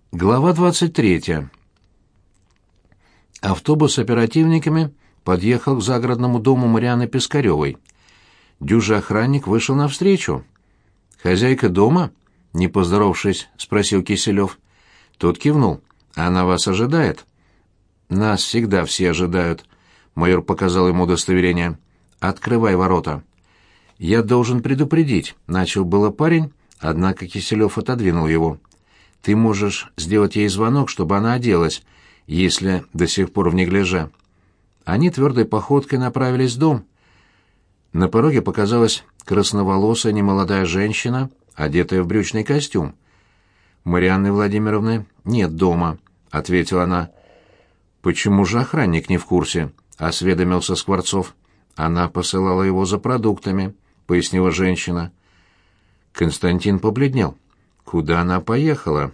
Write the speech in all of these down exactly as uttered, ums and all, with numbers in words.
Глава двадцать третья. Автобус с оперативниками подъехал к загородному дому Марианны Пискаревой. Дюжий охранник вышел навстречу. «Хозяйка дома?» — не поздоровавшись, спросил Киселев. Тот кивнул. «Она вас ожидает?» «Нас всегда все ожидают», — майор показал ему удостоверение. «Открывай ворота». «Я должен предупредить», — начал было парень, однако Киселев отодвинул его. «Ты можешь сделать ей звонок, чтобы она оделась, если до сих пор в неглиже». Они твердой походкой направились в дом. На пороге показалась красноволосая немолодая женщина, одетая в брючный костюм. «Марианны Владимировны нет дома», — ответила она. «Почему же охранник не в курсе?» — осведомился Скворцов. «Она посылала его за продуктами», — пояснила женщина. Константин побледнел. «Куда она поехала?»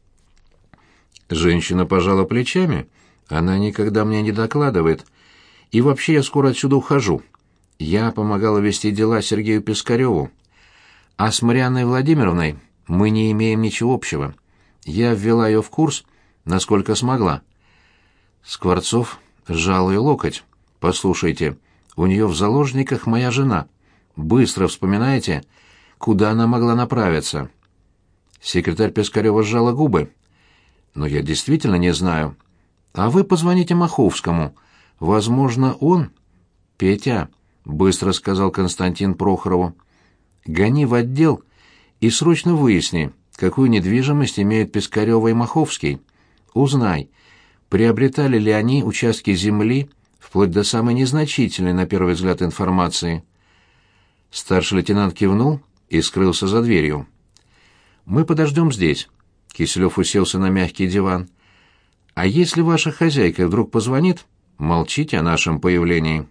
Женщина пожала плечами. «Она никогда мне не докладывает. И вообще я скоро отсюда ухожу. Я помогала вести дела Сергею Пискареву. А с Марианной Владимировной мы не имеем ничего общего. Я ввела ее в курс, насколько смогла». Скворцов сжал ее локоть. «Послушайте, у нее в заложниках моя жена. Быстро вспоминаете, куда она могла направиться?» Секретарь Пискарева сжала губы. «Но я действительно не знаю. А вы позвоните Маховскому. Возможно, он...» «Петя», — быстро сказал Константин Прохорову, — «гони в отдел и срочно выясни, какую недвижимость имеют Пискарева и Маховский. Узнай, приобретали ли они участки земли вплоть до самой незначительной, на первый взгляд, информации». Старший лейтенант кивнул и скрылся за дверью. «Мы подождем здесь». Киселев уселся на мягкий диван. «А если ваша хозяйка вдруг позвонит, молчите о нашем появлении».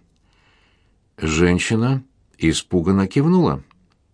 Женщина испуганно кивнула.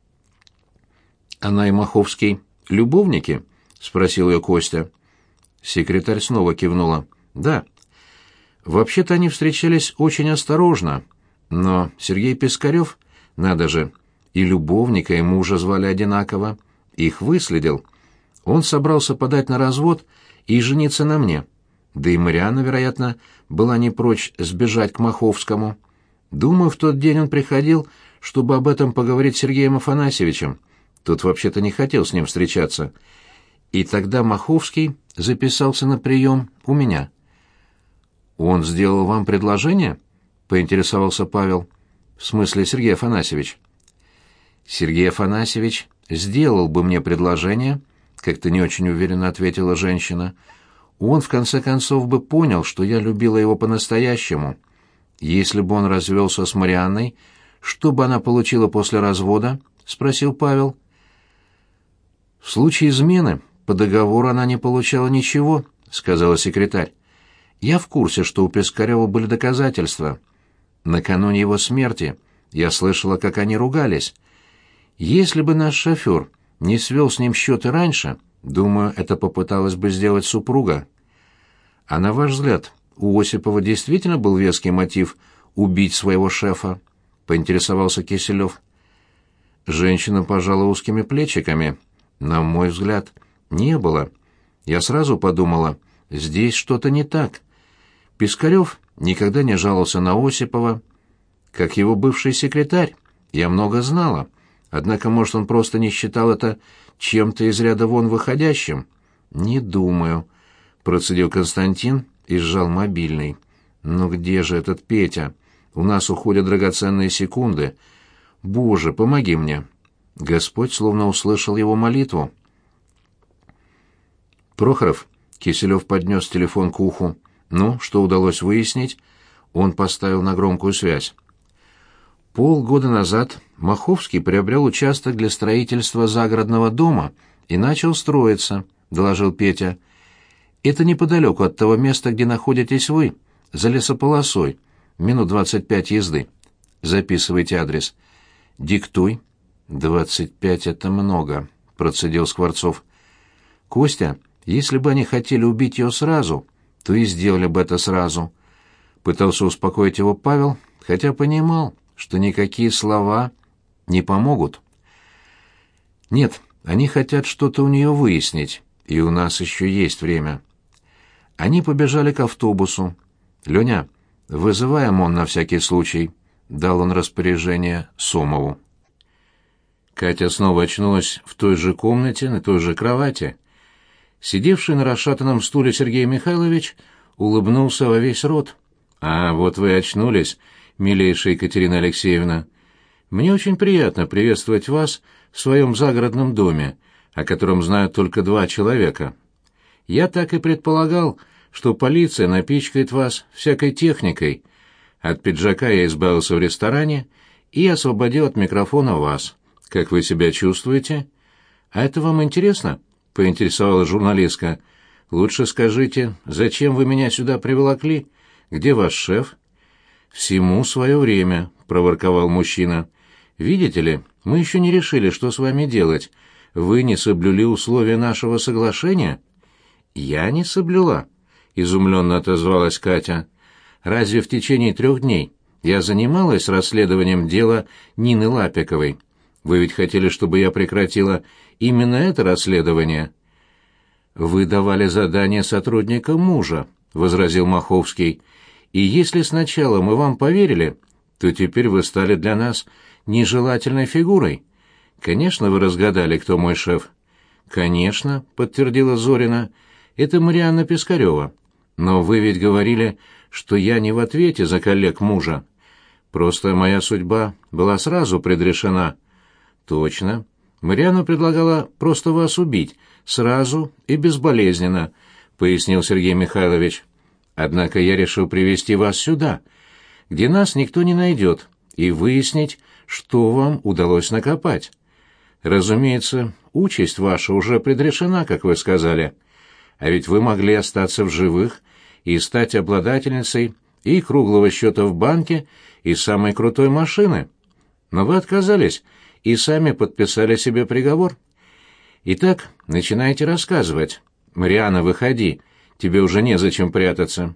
«Она и Маховский любовники?» — спросил ее Костя. Секретарь снова кивнула. «Да. Вообще-то они встречались очень осторожно, но Сергей Пискарев, надо же, и любовника, и мужа звали одинаково, их выследил. Он собрался подать на развод и жениться на мне. Да и Марианна, вероятно, была не прочь сбежать к Маховскому. Думаю, в тот день он приходил, чтобы об этом поговорить с Сергеем Афанасьевичем. Тот вообще-то не хотел с ним встречаться. И тогда Маховский записался на прием у меня». «Он сделал вам предложение?» — поинтересовался Павел. «В смысле, Сергей Афанасьевич?» «Сергей Афанасьевич сделал бы мне предложение», — как-то не очень уверенно ответила женщина. «Он, в конце концов, бы понял, что я любила его по-настоящему. Если бы он развелся с Марианной, что бы она получила после развода?» — спросил Павел. «В случае измены по договору она не получала ничего», — сказала секретарь. «Я в курсе, что у Пискарева были доказательства. Накануне его смерти я слышала, как они ругались. Если бы наш шофер не свел с ним счеты раньше, думаю, это попыталась бы сделать супруга». «А на ваш взгляд, у Осипова действительно был веский мотив убить своего шефа?» — поинтересовался Киселев. Женщина пожала узкими плечиками. «На мой взгляд, не было. Я сразу подумала, здесь что-то не так. Пискарев никогда не жаловался на Осипова. Как его бывший секретарь, я много знала. Однако, может, он просто не считал это чем-то из ряда вон выходящим?» «Не думаю», — процедил Константин и сжал мобильный. «Ну где же этот Петя? У нас уходят драгоценные секунды. Боже, помоги мне!» Господь словно услышал его молитву. «Прохоров», — Киселев поднес телефон к уху. «Ну, что удалось выяснить?» Он поставил на громкую связь. Полгода назад Маховский приобрел участок для строительства загородного дома и начал строиться, — доложил Петя. «Это неподалеку от того места, где находитесь вы, за лесополосой, минут двадцать пять езды. Записывайте адрес». «Диктуй». «Двадцать пять — это много», — процедил Скворцов. «Костя, если бы они хотели убить ее сразу, то и сделали бы это сразу». Пытался успокоить его Павел, хотя понимал, что никакие слова не помогут. «Нет, они хотят что-то у нее выяснить, и у нас еще есть время». Они побежали к автобусу. «Леня, вызывай ОМОН на всякий случай», — дал он распоряжение Сомову. Катя снова очнулась в той же комнате, на той же кровати. Сидевший на расшатанном стуле Сергей Михайлович улыбнулся во весь рот. «А, вот вы очнулись, милейшая Екатерина Алексеевна. Мне очень приятно приветствовать вас в своем загородном доме, о котором знают только два человека. Я так и предполагал, что полиция напичкает вас всякой техникой. От пиджака я избавился в ресторане и освободил от микрофона вас. Как вы себя чувствуете? А это вам интересно?» — поинтересовалась журналистка. «Лучше скажите, зачем вы меня сюда приволокли? Где ваш шеф?» «Всему свое время», — проворковал мужчина. «Видите ли, мы еще не решили, что с вами делать. Вы не соблюли условия нашего соглашения?» «Я не соблюла», — изумленно отозвалась Катя. «Разве в течение трех дней я занималась расследованием дела Нины Лапиковой? Вы ведь хотели, чтобы я прекратила именно это расследование?» «Вы давали задание сотрудникам мужа», — возразил Маховский. «И если сначала мы вам поверили, то теперь вы стали для нас нежелательной фигурой. Конечно, вы разгадали, кто мой шеф». «Конечно», — подтвердила Зорина, — «это Марианна Пискарева. Но вы ведь говорили, что я не в ответе за коллег мужа. Просто моя судьба была сразу предрешена». «Точно. Марианна предлагала просто вас убить, сразу и безболезненно», — пояснил Сергей Михайлович. «Однако я решил привести вас сюда, где нас никто не найдет, и выяснить, что вам удалось накопать. Разумеется, участь ваша уже предрешена, как вы сказали. А ведь вы могли остаться в живых и стать обладательницей и круглого счета в банке, и самой крутой машины. Но вы отказались и сами подписали себе приговор. Итак, начинайте рассказывать. Марианна, выходи, тебе уже незачем прятаться».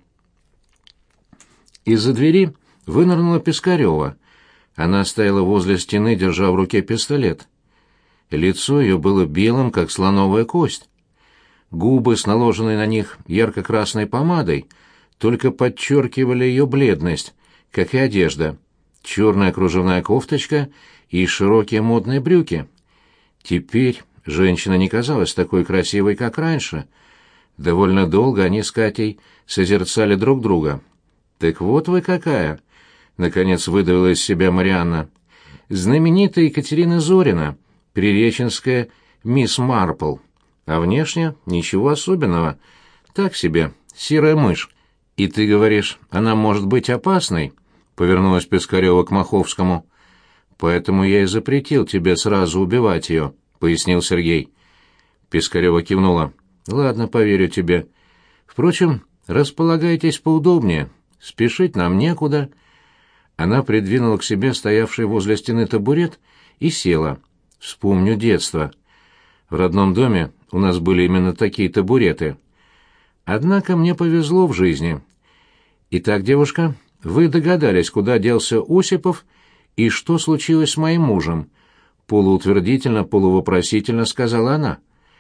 Из-за двери вынырнула Пискарева. Она стояла возле стены, держа в руке пистолет. Лицо ее было белым, как слоновая кость. Губы с наложенной на них ярко-красной помадой только подчеркивали ее бледность, как и одежда. Черная кружевная кофточка и широкие модные брюки. Теперь женщина не казалась такой красивой, как раньше. Довольно долго они с Катей созерцали друг друга. «Так вот вы какая!» — наконец выдавила из себя Марианна. «Знаменитая Екатерина Зорина, приреченская мисс Марпл. А внешне ничего особенного. Так себе, серая мышь. И ты говоришь, она может быть опасной?» — повернулась Пискарева к Маховскому. «Поэтому я и запретил тебе сразу убивать ее», — пояснил Сергей. Пискарева кивнула. «Ладно, поверю тебе. Впрочем, располагайтесь поудобнее. Спешить нам некуда». Она придвинула к себе стоявший возле стены табурет и села. «Вспомню детство. В родном доме у нас были именно такие табуреты. Однако мне повезло в жизни. Итак, девушка, вы догадались, куда делся Осипов и что случилось с моим мужем?» Полуутвердительно, полувопросительно сказала она.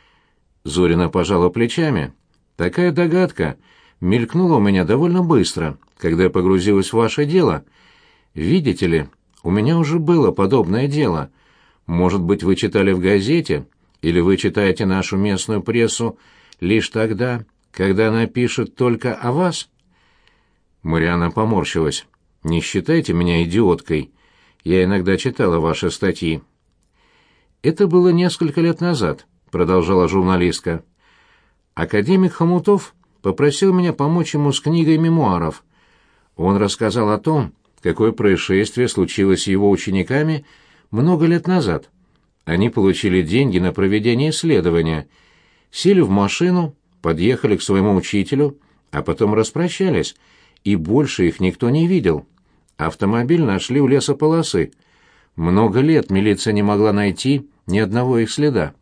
Зорина пожала плечами. «Такая догадка мелькнула у меня довольно быстро, когда я погрузилась в ваше дело. Видите ли, у меня уже было подобное дело. Может быть, вы читали в газете, или вы читаете нашу местную прессу лишь тогда, когда она пишет только о вас?» Марианна поморщилась. «Не считайте меня идиоткой. Я иногда читала ваши статьи». «Это было несколько лет назад», — продолжала журналистка. «Академик Хомутов попросил меня помочь ему с книгой мемуаров. Он рассказал о том, какое происшествие случилось с его учениками много лет назад. Они получили деньги на проведение исследования, сели в машину, подъехали к своему учителю, а потом распрощались, и больше их никто не видел. Автомобиль нашли у лесополосы. Много лет милиция не могла найти ни одного их следа.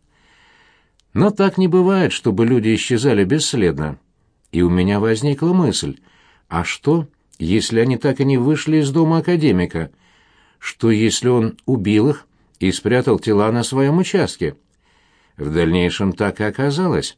Но так не бывает, чтобы люди исчезали бесследно. И у меня возникла мысль, а что, если они так и не вышли из дома академика? Что, если он убил их и спрятал тела на своем участке? В дальнейшем так и оказалось.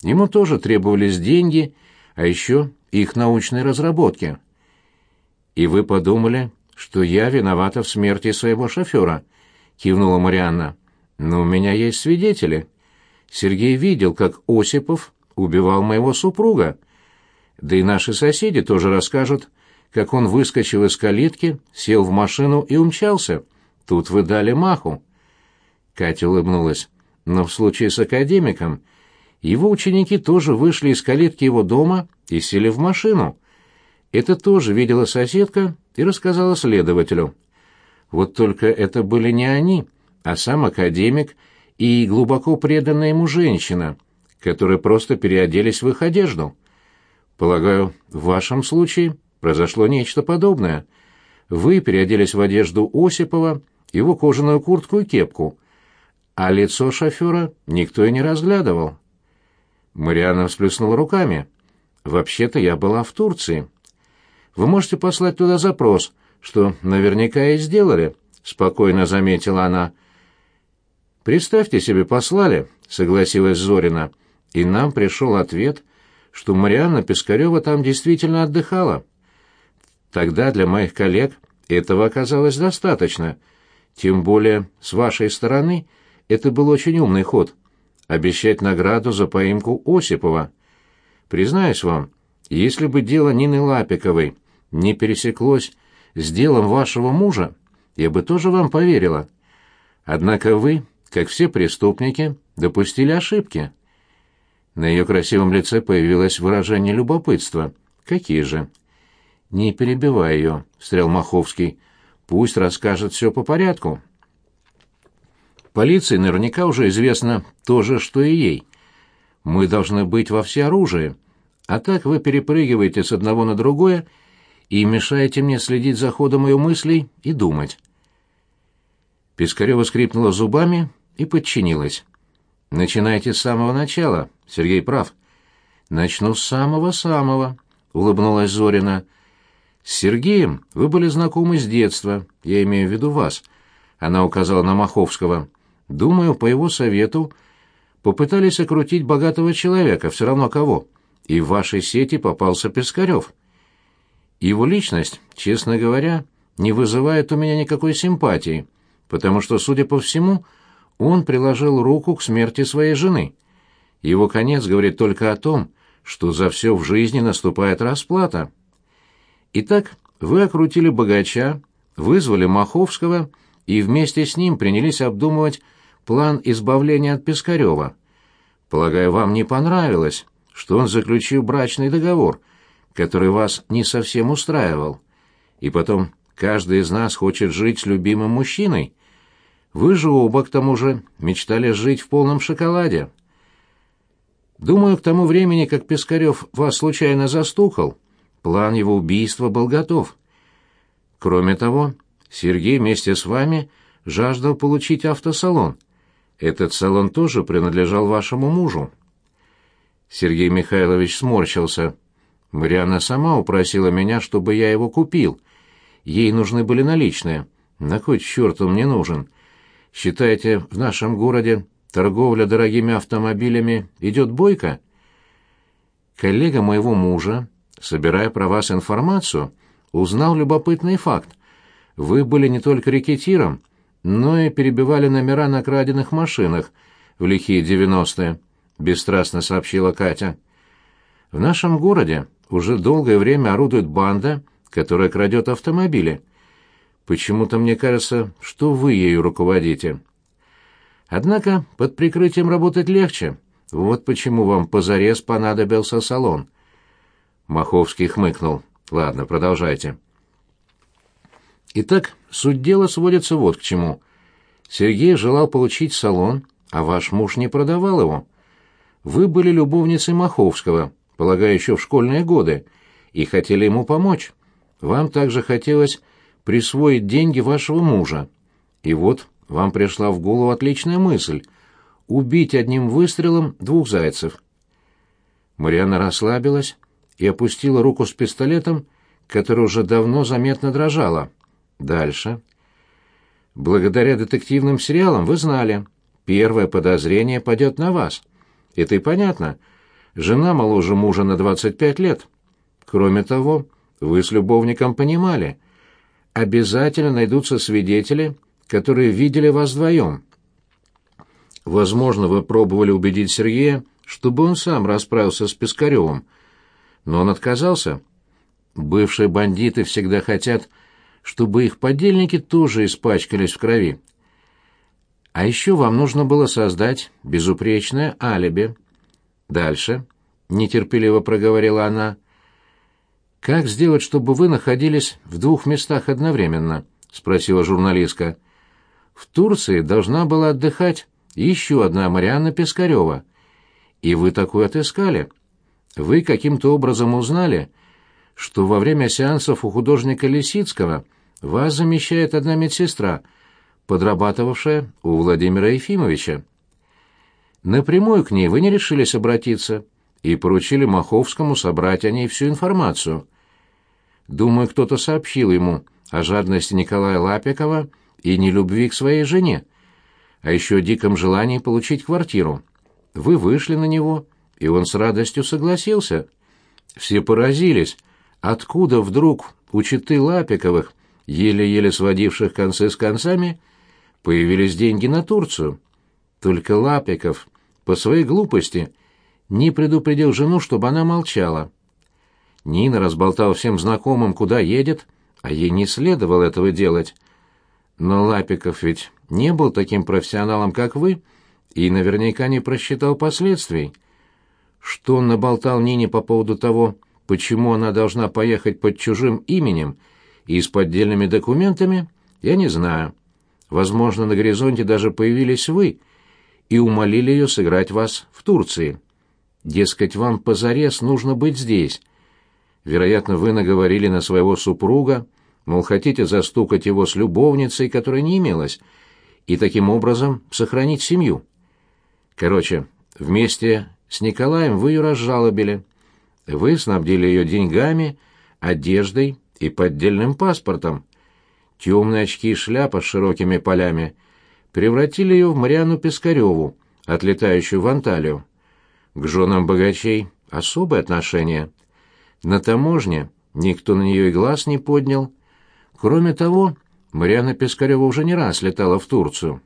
Ему тоже требовались деньги, а еще их научные разработки. «И вы подумали, что я виновата в смерти своего шофера?» — кивнула Марианна. «Но у меня есть свидетели. Сергей видел, как Осипов убивал моего супруга. Да и наши соседи тоже расскажут, как он выскочил из калитки, сел в машину и умчался. Тут вы дали маху». Катя улыбнулась. «Но в случае с академиком его ученики тоже вышли из калитки его дома и сели в машину. Это тоже видела соседка и рассказала следователю. Вот только это были не они, а сам академик и глубоко преданная ему женщина, которые просто переоделись в их одежду. Полагаю, в вашем случае произошло нечто подобное. Вы переоделись в одежду Осипова, его кожаную куртку и кепку, а лицо шофера никто и не разглядывал». Марианна всплеснула руками. «Вообще-то я была в Турции. Вы можете послать туда запрос, что наверняка и сделали», — спокойно заметила она. «Представьте себе, послали», — согласилась Зорина, — «и нам пришел ответ, что Марианна Пискарева там действительно отдыхала. Тогда для моих коллег этого оказалось достаточно. Тем более с вашей стороны это был очень умный ход — обещать награду за поимку Осипова. Признаюсь вам, если бы дело Нины Лапиковой не пересеклось с делом вашего мужа, я бы тоже вам поверила. Однако вы, как все преступники, допустили ошибки». На ее красивом лице появилось выражение любопытства. «Какие же?» «Не перебивай ее», — встрял Маховский. «Пусть расскажет все по порядку». Полиции наверняка уже известно то же, что и ей. Мы должны быть во всеоружии, а так вы перепрыгиваете с одного на другое и мешаете мне следить за ходом ее мыслей и думать». Пискарева скрипнула зубами и подчинилась. «Начинайте с самого начала, Сергей прав». «Начну с самого-самого», — улыбнулась Зорина. «С Сергеем вы были знакомы с детства, я имею в виду вас», — она указала на Маховского. «Думаю, по его совету попытались окрутить богатого человека, все равно кого, и в вашей сети попался Пискарев. Его личность, честно говоря, не вызывает у меня никакой симпатии, потому что, судя по всему, он приложил руку к смерти своей жены. Его конец говорит только о том, что за все в жизни наступает расплата. Итак, вы окрутили богача, вызвали Маховского и вместе с ним принялись обдумывать план избавления от Пискарева. Полагаю, вам не понравилось, что он заключил брачный договор, который вас не совсем устраивал. И потом, каждый из нас хочет жить с любимым мужчиной. Вы же оба, к тому же, мечтали жить в полном шоколаде. Думаю, к тому времени, как Пискарев вас случайно застукал, план его убийства был готов. Кроме того, Сергей вместе с вами жаждал получить автосалон. Этот салон тоже принадлежал вашему мужу». Сергей Михайлович сморщился. «Марианна сама упросила меня, чтобы я его купил. Ей нужны были наличные. На кой черт он мне нужен? Считаете, в нашем городе торговля дорогими автомобилями идет бойко?» Коллега моего мужа, собирая про вас информацию, узнал любопытный факт. Вы были не только рэкетиром, но и перебивали номера на краденных машинах в лихие девяностые, — бесстрастно сообщила Катя. «В нашем городе уже долгое время орудует банда, которая крадет автомобили. Почему-то мне кажется, что вы ею руководите. Однако под прикрытием работать легче. Вот почему вам позарез понадобился салон». Маховский хмыкнул. «Ладно, продолжайте». Итак, суть дела сводится вот к чему. Сергей желал получить салон, а ваш муж не продавал его. Вы были любовницей Маховского, полагаю, еще в школьные годы, и хотели ему помочь. Вам также хотелось присвоить деньги вашего мужа. И вот вам пришла в голову отличная мысль — убить одним выстрелом двух зайцев. Марианна расслабилась и опустила руку с пистолетом, которая уже давно заметно дрожала. Дальше. Благодаря детективным сериалам вы знали, первое подозрение падет на вас. Это и понятно. Жена моложе мужа на двадцать пять лет. Кроме того, вы с любовником понимали, обязательно найдутся свидетели, которые видели вас вдвоем. Возможно, вы пробовали убедить Сергея, чтобы он сам расправился с Пискаревым, но он отказался. Бывшие бандиты всегда хотят, чтобы их подельники тоже испачкались в крови. А еще вам нужно было создать безупречное алиби. Дальше, нетерпеливо проговорила она. Как сделать, чтобы вы находились в двух местах одновременно? Спросила журналистка. В Турции должна была отдыхать еще одна Марианна Пискарева. И вы такую отыскали. Вы каким-то образом узнали, что во время сеансов у художника Лисицкого вас замещает одна медсестра, подрабатывавшая у Владимира Ефимовича. Напрямую к ней вы не решились обратиться и поручили Маховскому собрать о ней всю информацию. Думаю, кто-то сообщил ему о жадности Николая Лапикова и нелюбви к своей жене, а еще о диком желании получить квартиру. Вы вышли на него, и он с радостью согласился. Все поразились, откуда вдруг у четы Лапиковых, еле-еле сводивших концы с концами, появились деньги на Турцию. Только Лапиков по своей глупости не предупредил жену, чтобы она молчала. Нина разболтала всем знакомым, куда едет, а ей не следовало этого делать. Но Лапиков ведь не был таким профессионалом, как вы, и наверняка не просчитал последствий. Что он наболтал Нине по поводу того, почему она должна поехать под чужим именем и с поддельными документами, я не знаю. Возможно, на горизонте даже появились вы и умолили ее сыграть вас в Турции. Дескать, вам позарез нужно быть здесь. Вероятно, вы наговорили на своего супруга, мол, хотите застукать его с любовницей, которой не имелось, и таким образом сохранить семью. Короче, вместе с Николаем вы ее разжалобили. Вы снабдили ее деньгами, одеждой и поддельным паспортом. Темные очки и шляпа с широкими полями превратили ее в Марианну Пискареву, отлетающую в Анталию. К женам богачей особое отношение. На таможне никто на нее и глаз не поднял. Кроме того, Марианна Пискарева уже не раз летала в Турцию.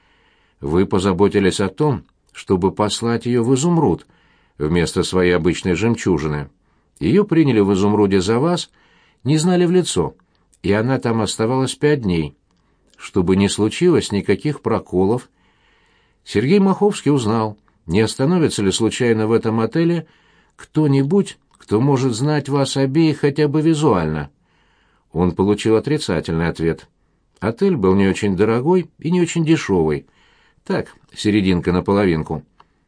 Вы позаботились о том, чтобы послать ее в Изумруд вместо своей обычной жемчужины. Ее приняли в Изумруде за вас, не знали в лицо, и она там оставалась пять дней. Чтобы не случилось никаких проколов, Сергей Маховский узнал, не остановится ли случайно в этом отеле кто-нибудь, кто может знать вас обеих хотя бы визуально. Он получил отрицательный ответ. Отель был не очень дорогой и не очень дешевый. Так, серединка на половинку.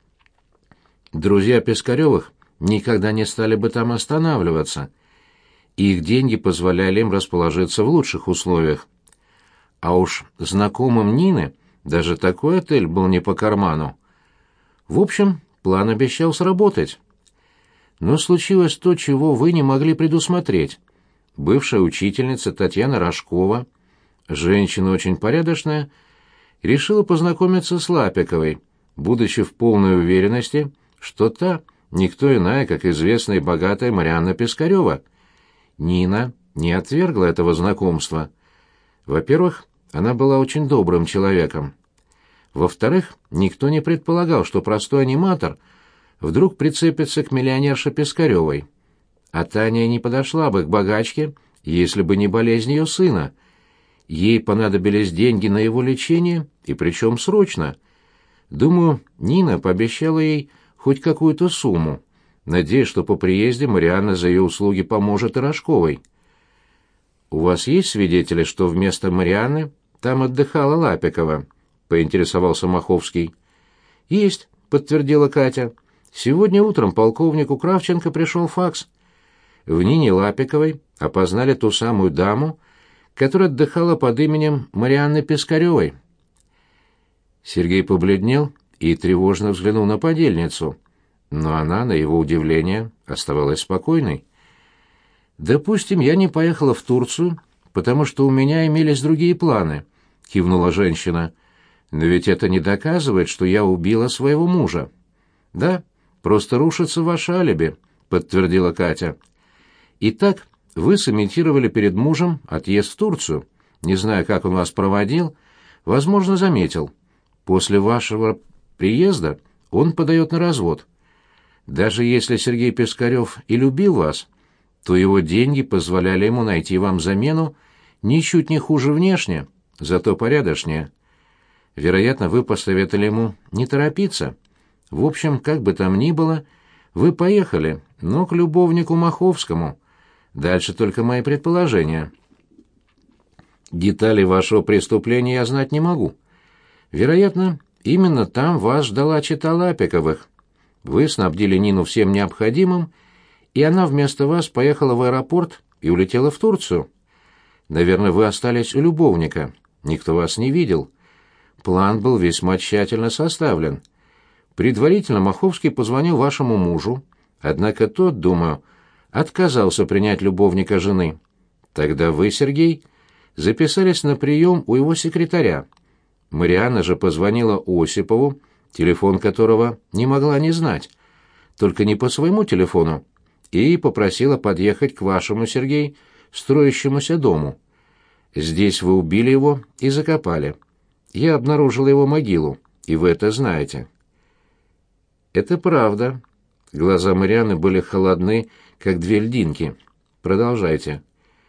Друзья Пискаревых никогда не стали бы там останавливаться. Их деньги позволяли им расположиться в лучших условиях. А уж знакомым Нины даже такой отель был не по карману. В общем, план обещал сработать. Но случилось то, чего вы не могли предусмотреть. Бывшая учительница Татьяна Рожкова, женщина очень порядочная, решила познакомиться с Лапиковой, будучи в полной уверенности, что та никто иная, как известная и богатая Марианна Пискарева. Нина не отвергла этого знакомства. Во-первых, она была очень добрым человеком. Во-вторых, никто не предполагал, что простой аниматор вдруг прицепится к миллионерше Пискаревой. А Таня не подошла бы к богачке, если бы не болезнь ее сына. Ей понадобились деньги на его лечение, и причем срочно. Думаю, Нина пообещала ей хоть какую-то сумму, надеясь, что по приезде Марианна за ее услуги поможет и Рожковой. «У вас есть свидетели, что вместо Марианны там отдыхала Лапикова?» — поинтересовался Маховский. «Есть», — подтвердила Катя. «Сегодня утром полковнику Кравченко пришел факс. В Нине Лапиковой опознали ту самую даму, которая отдыхала под именем Марианны Пискаревой». Сергей побледнел и тревожно взглянул на подельницу, но она, на его удивление, оставалась спокойной. «Допустим, я не поехала в Турцию, потому что у меня имелись другие планы», — кивнула женщина. «Но ведь это не доказывает, что я убила своего мужа». «Да, просто рушится ваше алиби», — подтвердила Катя. «Итак, вы сымитировали перед мужем отъезд в Турцию. Не знаю, как он вас проводил, возможно, заметил. После вашего приезда он подает на развод. Даже если Сергей Пискарев и любил вас, то его деньги позволяли ему найти вам замену ничуть не хуже внешне, зато порядочнее. Вероятно, вы посоветовали ему не торопиться. В общем, как бы там ни было, вы поехали, но к любовнику Маховскому. Дальше только мои предположения. Деталей вашего преступления я знать не могу. Вероятно, именно там вас ждала чета Лапиковых. Вы снабдили Нину всем необходимым, и она вместо вас поехала в аэропорт и улетела в Турцию. Наверное, вы остались у любовника. Никто вас не видел. План был весьма тщательно составлен. Предварительно Маховский позвонил вашему мужу, однако тот, думаю, отказался принять любовника жены. Тогда вы, Сергей, записались на прием у его секретаря. Марианна же позвонила Осипову, телефон которого не могла не знать, только не по своему телефону, и попросила подъехать к вашему, Сергей, строящемуся дому. Здесь вы убили его и закопали. Я обнаружила его могилу, и вы это знаете». «Это правда». Глаза Марианны были холодны, как две льдинки. «Продолжайте».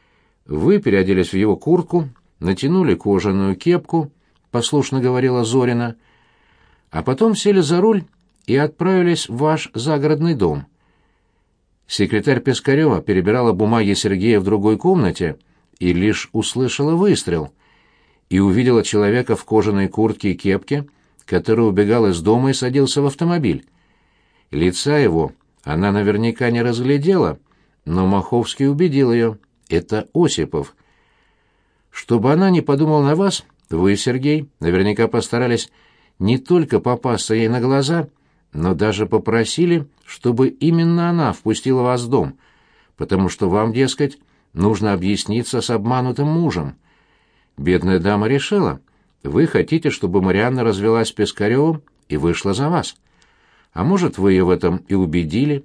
«Вы переоделись в его куртку, натянули кожаную кепку», — послушно говорила Зорина, «а потом сели за руль и отправились в ваш загородный дом». Секретарь Пискарева перебирала бумаги Сергея в другой комнате и лишь услышала выстрел и увидела человека в кожаной куртке и кепке, который убегал из дома и садился в автомобиль. Лица его она наверняка не разглядела, но Маховский убедил ее. Это Осипов. Чтобы она не подумала на вас, вы, Сергей, наверняка постарались не только попасться ей на глаза, но даже попросили, чтобы именно она впустила вас в дом, потому что вам, дескать, нужно объясниться с обманутым мужем. Бедная дама решила, вы хотите, чтобы Марианна развелась с Пискаревым и вышла за вас. А может, вы ее в этом и убедили?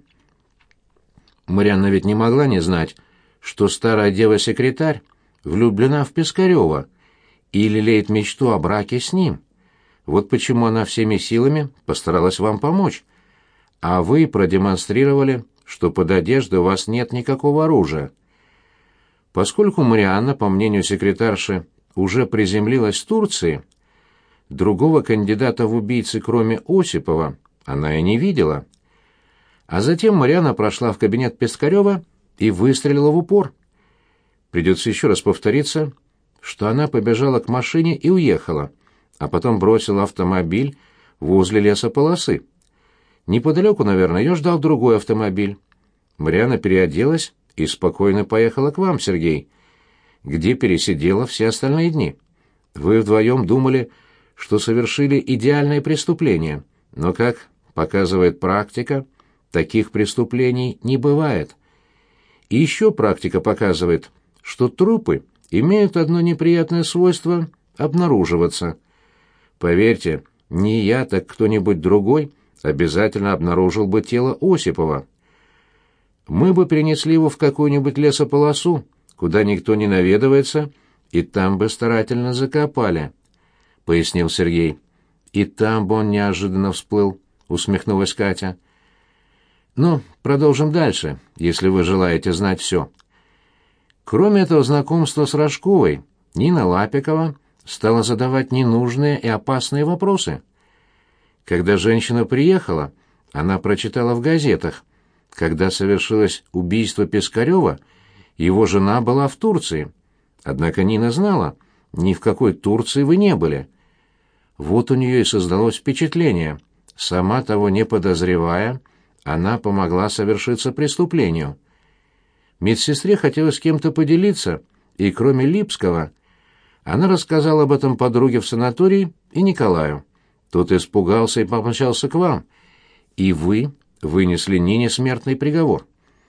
Марианна ведь не могла не знать, что старая дева-секретарь влюблена в Пискарева и лелеет мечту о браке с ним. Вот почему она всеми силами постаралась вам помочь. А вы продемонстрировали, что под одеждой у вас нет никакого оружия. Поскольку Марианна, по мнению секретарши, уже приземлилась в Турции, другого кандидата в убийцы, кроме Осипова, она и не видела. А затем Марианна прошла в кабинет Пискарева и выстрелила в упор. Придется еще раз повториться, что она побежала к машине и уехала, а потом бросила автомобиль возле лесополосы. Неподалеку, наверное, ее ждал другой автомобиль. Марианна переоделась и спокойно поехала к вам, Сергей, где пересидела все остальные дни. Вы вдвоем думали, что совершили идеальное преступление, но, как показывает практика, таких преступлений не бывает. И еще практика показывает, что трупы имеют одно неприятное свойство — обнаруживаться. Поверьте, не я, так кто-нибудь другой обязательно обнаружил бы тело Осипова. Мы бы перенесли его в какую-нибудь лесополосу, куда никто не наведывается, и там бы старательно закопали, — пояснил Сергей. И там бы он неожиданно всплыл, — усмехнулась Катя. Ну, продолжим дальше, если вы желаете знать все. Кроме этого знакомства с Рожковой, Нина Лапикова стала задавать ненужные и опасные вопросы. Когда женщина приехала, она прочитала в газетах, когда совершилось убийство Пискарева, его жена была в Турции. Однако Нина знала, ни в какой Турции вы не были. Вот у нее и создалось впечатление. Сама того не подозревая, она помогла совершиться преступлению. Медсестре хотелось с кем-то поделиться, и кроме Липского, она рассказала об этом подруге в санатории и Николаю. Тот испугался и помчался к вам. И вы вынесли Нине смертный приговор.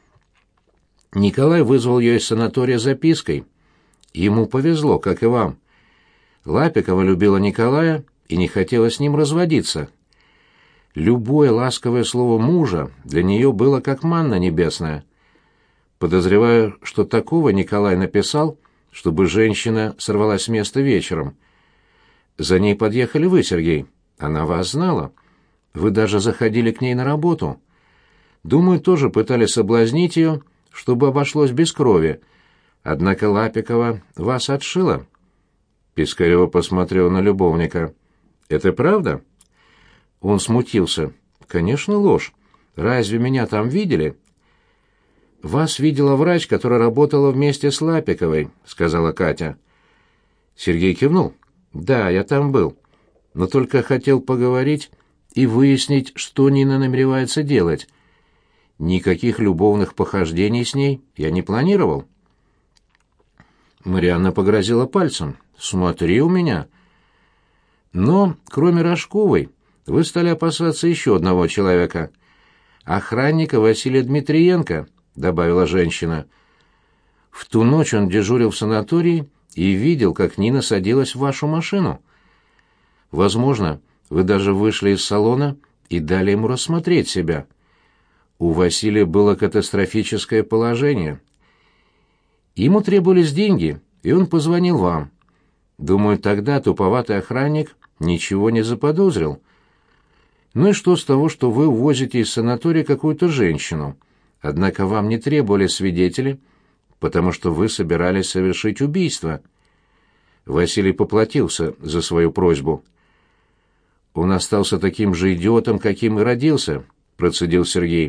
Николай вызвал ее из санатория запиской. Ему повезло, как и вам. Лапикова любила Николая и не хотела с ним разводиться. Любое ласковое слово мужа для нее было как манна небесная. Подозреваю, что такого Николай написал, чтобы женщина сорвалась с места вечером. За ней подъехали вы, Сергей. Она вас знала. Вы даже заходили к ней на работу. Думаю, тоже пытались соблазнить ее, чтобы обошлось без крови. Однако Лапикова вас отшила». Пискарева посмотрела на любовника. «Это правда?» Он смутился. «Конечно, ложь. Разве меня там видели?» «Вас видела врач, которая работала вместе с Лапиковой», — сказала Катя. Сергей кивнул. «Да, я там был. Но только хотел поговорить и выяснить, что Нина намеревается делать. Никаких любовных похождений с ней я не планировал». Марианна погрозила пальцем. «Смотри у меня». «Но, кроме Рожковой, вы стали опасаться еще одного человека. Охранника Василия Дмитриенко», — добавила женщина. «В ту ночь он дежурил в санатории и видел, как Нина садилась в вашу машину. Возможно, вы даже вышли из салона и дали ему рассмотреть себя. У Василия было катастрофическое положение. Ему требовались деньги, и он позвонил вам. Думаю, тогда туповатый охранник ничего не заподозрил. Ну и что с того, что вы увозите из санатория какую-то женщину? Однако вам не требовали свидетели, потому что вы собирались совершить убийство». Василий поплатился за свою просьбу. «Он остался таким же идиотом, каким и родился», — процедил Сергей.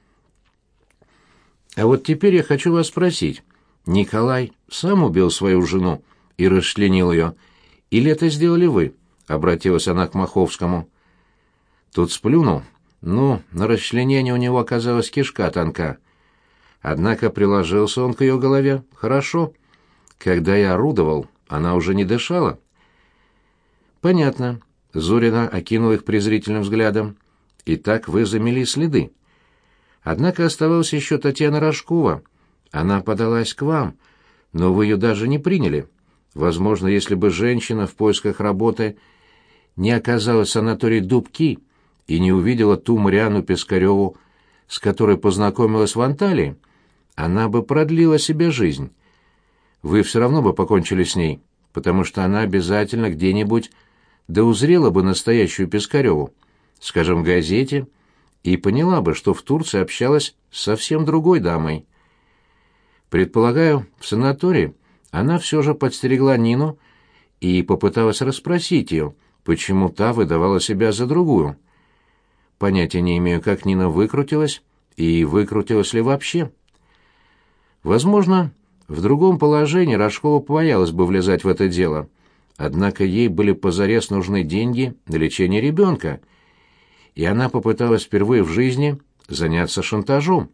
«А вот теперь я хочу вас спросить. Николай сам убил свою жену и расчленил ее, или это сделали вы?» — обратилась она к Маховскому. Тот сплюнул. Ну, на расчленение у него оказалась кишка тонка. Однако приложился он к ее голове хорошо. Когда я орудовал, она уже не дышала. «Понятно». Зорина окинула их презрительным взглядом. «Итак, вы замели следы. Однако оставалась еще Татьяна Рожкова. Она подалась к вам, но вы ее даже не приняли. Возможно, если бы женщина в поисках работы не оказалась в санатории Дубки и не увидела ту Марианну Пискареву, с которой познакомилась в Анталии, она бы продлила себе жизнь. Вы все равно бы покончили с ней, потому что она обязательно где-нибудь да узрела бы настоящую Пискареву, скажем, в газете, и поняла бы, что в Турции общалась с совсем другой дамой. Предполагаю, в санатории она все же подстерегла Нину и попыталась расспросить ее, почему та выдавала себя за другую. Понятия не имею, как Нина выкрутилась, и выкрутилась ли вообще. Возможно, в другом положении Рожкова побоялась бы влезать в это дело, однако ей были позарез нужны деньги на лечение ребенка, и она попыталась впервые в жизни заняться шантажом.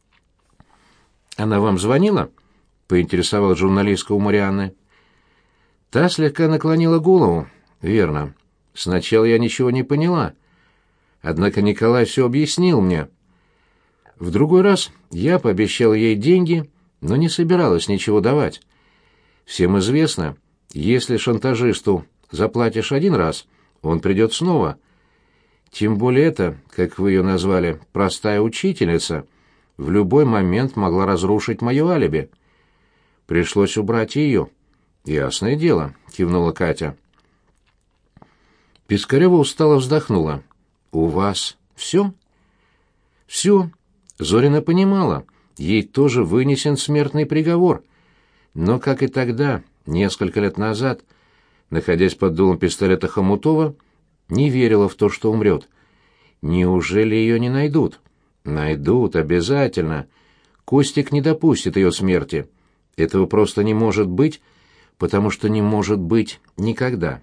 «Она вам звонила?» — поинтересовалась журналистка у Марианны. Та слегка наклонила голову. «Верно. Сначала я ничего не поняла. Однако Николай все объяснил мне. В другой раз я пообещал ей деньги, но не собиралась ничего давать. Всем известно, если шантажисту заплатишь один раз, он придет снова. Тем более это, как вы ее назвали, простая учительница, в любой момент могла разрушить мое алиби. Пришлось убрать ее». «Ясное дело», — кивнула Катя. Пискарева устало вздохнула. «У вас все?» «Все». Зорина понимала, ей тоже вынесен смертный приговор. Но, как и тогда, несколько лет назад, находясь под дулом пистолета Хомутова, не верила в то, что умрет. Неужели ее не найдут? Найдут, обязательно. Костик не допустит ее смерти. Этого просто не может быть, потому что не может быть никогда.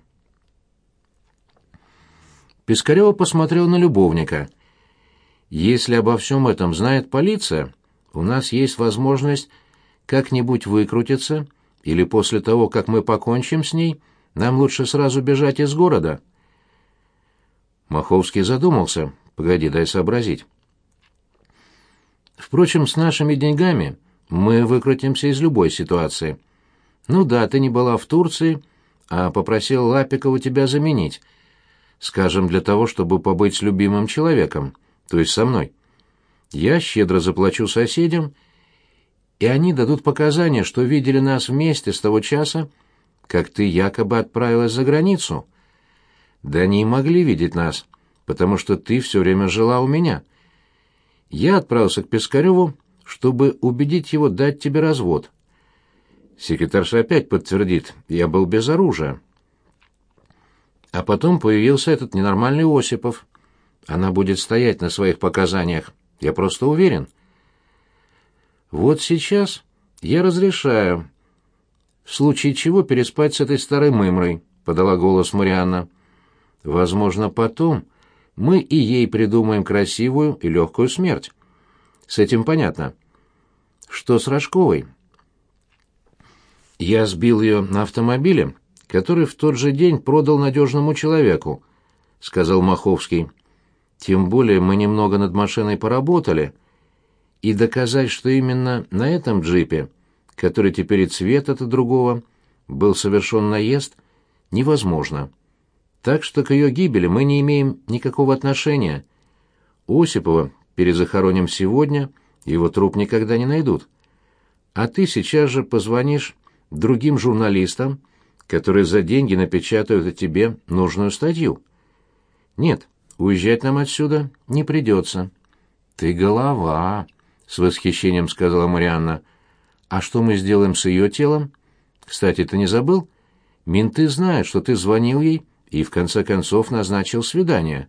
Пискарева посмотрел на любовника. «Если обо всем этом знает полиция, у нас есть возможность как-нибудь выкрутиться, или после того, как мы покончим с ней, нам лучше сразу бежать из города». Маховский задумался. «Погоди, дай сообразить». «Впрочем, с нашими деньгами мы выкрутимся из любой ситуации. Ну да, ты не была в Турции, а попросил Лапикову тебя заменить. скажем, для того, чтобы побыть с любимым человеком, то есть со мной. Я щедро заплачу соседям, и они дадут показания, что видели нас вместе с того часа, как ты якобы отправилась за границу. Да они и могли видеть нас, потому что ты все время жила у меня. Я отправился к Пискареву, чтобы убедить его дать тебе развод. Секретарша опять подтвердит, я был без оружия. А потом появился этот ненормальный Осипов. Она будет стоять на своих показаниях, я просто уверен. Вот сейчас я разрешаю, в случае чего переспать с этой старой мымрой, подала голос Марианна. Возможно, потом мы и ей придумаем красивую и легкую смерть. С этим понятно. Что с Рожковой? Я сбил ее на автомобиле, который в тот же день продал надежному человеку, сказал Маховский. Тем более мы немного над машиной поработали, и доказать, что именно на этом джипе, который теперь и цвет от другого, был совершен наезд, невозможно. Так что к ее гибели мы не имеем никакого отношения. Осипова перезахороним сегодня, его труп никогда не найдут. А ты сейчас же позвонишь другим журналистам, которые за деньги напечатают о тебе нужную статью. Нет, уезжать нам отсюда не придется. Ты голова, с восхищением сказала Марианна. А что мы сделаем с ее телом? Кстати, ты не забыл? Менты знают, что ты звонил ей и в конце концов назначил свидание.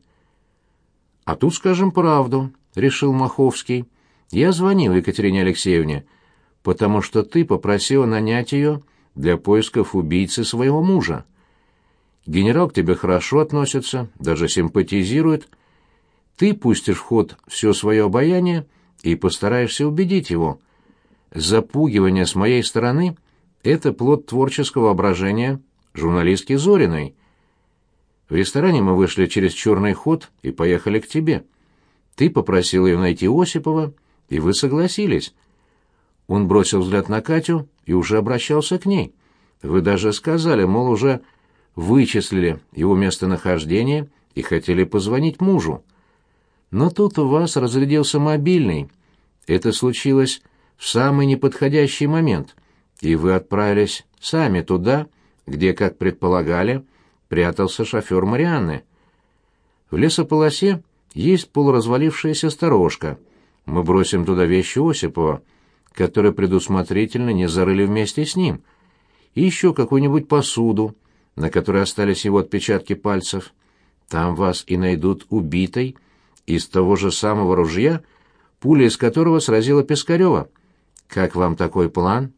А тут скажем правду, решил Маховский. Я звонил Екатерине Алексеевне, потому что ты попросила нанять ее для поисков убийцы своего мужа. Генерал к тебе хорошо относится, даже симпатизирует. Ты пустишь в ход все свое обаяние и постараешься убедить его. Запугивание с моей стороны — это плод творческого воображения журналистки Зориной. В ресторане мы вышли через черный ход и поехали к тебе. Ты попросил ее найти Осипова, и вы согласились. Он бросил взгляд на Катю и уже обращался к ней. Вы даже сказали, мол, уже вычислили его местонахождение и хотели позвонить мужу. Но тут у вас разрядился мобильный. Это случилось в самый неподходящий момент, и вы отправились сами туда, где, как предполагали, прятался шофер Марианны. В лесополосе есть полуразвалившаяся сторожка. Мы бросим туда вещи Осипова, которые предусмотрительно не зарыли вместе с ним, и еще какую-нибудь посуду, на которой остались его отпечатки пальцев. Там вас и найдут убитой из того же самого ружья, пуля из которого сразила Пискарева. Как вам такой план?»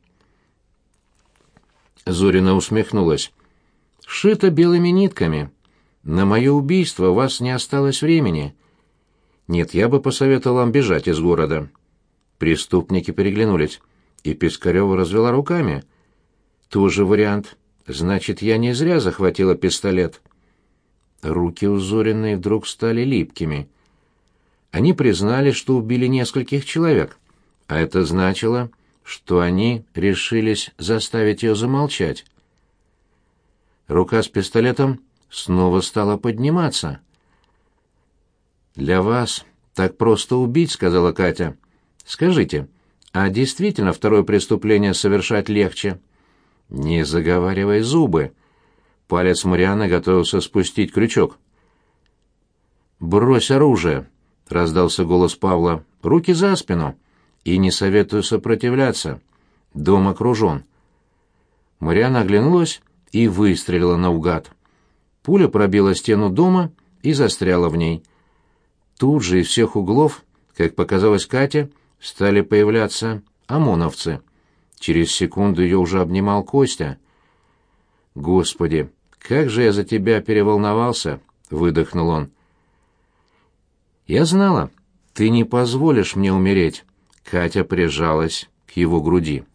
Зорина усмехнулась. «Шито белыми нитками. На мое убийство у вас не осталось времени. Нет, я бы посоветовал вам бежать из города». Преступники переглянулись, и Пискарева развела руками. «Тоже вариант. Значит, я не зря захватила пистолет». Руки у Зориной вдруг стали липкими. Они признали, что убили нескольких человек, а это значило, что они решились заставить ее замолчать. Рука с пистолетом снова стала подниматься. «Для вас так просто убить», — сказала Катя. «Скажите, а действительно второе преступление совершать легче?» «Не заговаривай зубы». Палец Марианны готовился спустить крючок. «Брось оружие», — раздался голос Павла. «Руки за спину. И не советую сопротивляться. Дом окружен». Марианна оглянулась и выстрелила наугад. Пуля пробила стену дома и застряла в ней. Тут же из всех углов, как показалось Кате, стали появляться ОМОНовцы. Через секунду ее уже обнимал Костя. «Господи, как же я за тебя переволновался!» — выдохнул он. «Я знала, ты не позволишь мне умереть», — Катя прижалась к его груди.